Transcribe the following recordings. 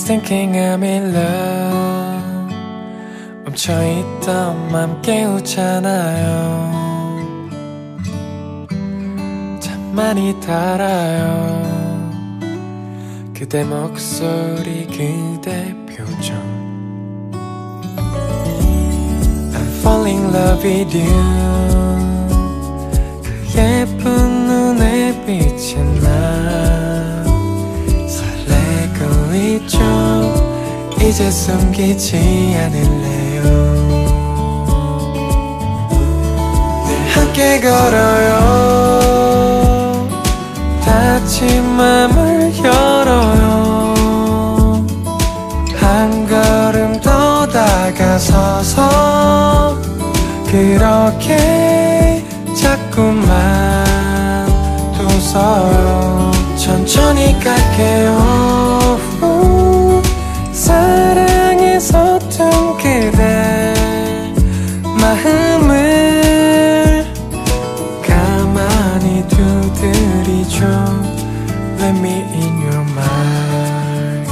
thinking I'm in love. 멈춰있던 맘 깨우잖아요. 참 많이 달아요. 그대 목소리 그대 표정. I'm falling in love with you. 그 예쁜 눈에 비친 나 설레고 있죠. 이제 숨기지 않을래요. 늘 함께 걸어요. 닫힌 맘을 열어요. 한 걸음 더 다가서서 그렇게 자꾸만 웃어요. 천천히 갈게요. 사랑에 서툰 그대 마음을 가만히 두드리죠. Let me in your mind.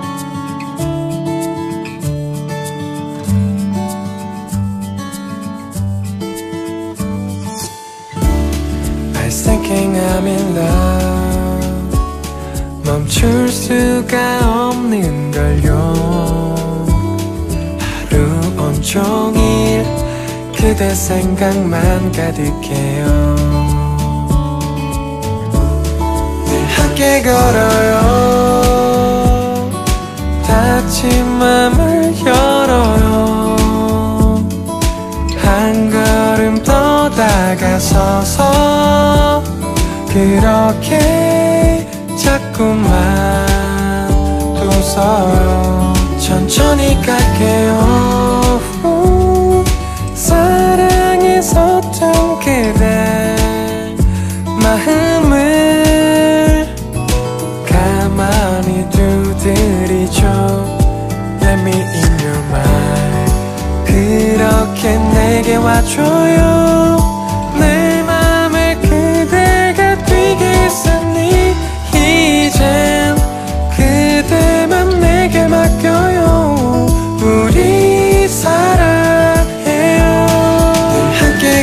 I was thinking I'm in love. 멈출 수가 없는 걸요. 하루 온종일 그대 생각만 가득해요. 늘 함께 걸어요. 닫힌 맘을 열어요. 한 걸음 더 다가서서 그렇게 자꾸만 웃어요. 천천히 갈게요. 사랑에 서툰 그대 마음을 가만히 두드리죠. Let me in your mind. 그렇게 내게 와줘요. 내 맘에 그대가 뛰게 했으니 이젠 그대만 내게 맡겨요. 우리 사랑해요. 늘 함께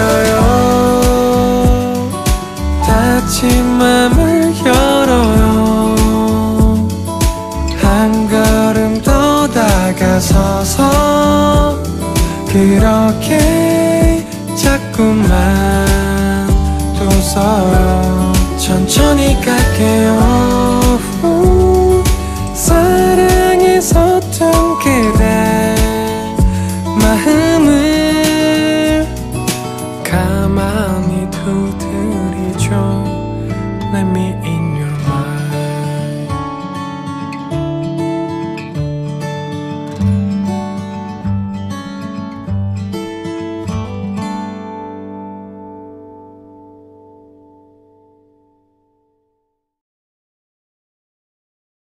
걸어요. 닫힌 맘을 열어요. 한 걸음 더 다가서서 그렇게 자꾸만 웃어요. 천천히 갈게요. 사랑에 서툰 그대 마음